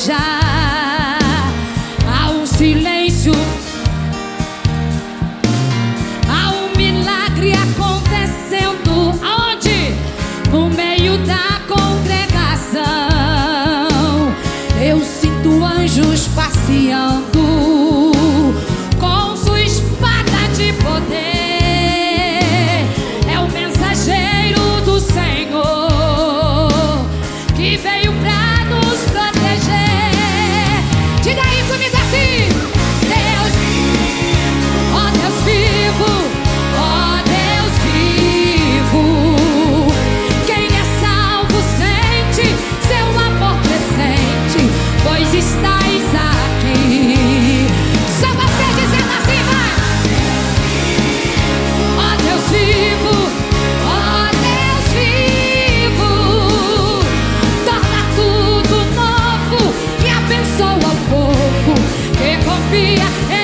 igreja. Há um silêncio, há um milagre acontecendo. Aonde? No meio da congregação. Eu sinto anjos passeando com sua espada de poder. É o mensageiro do Senhor que veio pra nos proteger. Diga aí comigo assim: Deus, ó Deus vivo, ó Deus vivo. Quem é salvo sente seu amor presente, pois estais aqui. Só você dizendo assim, vai! Ó Deus vivo, ó Deus vivo, torna tudo novo e abençoa o povo que confia em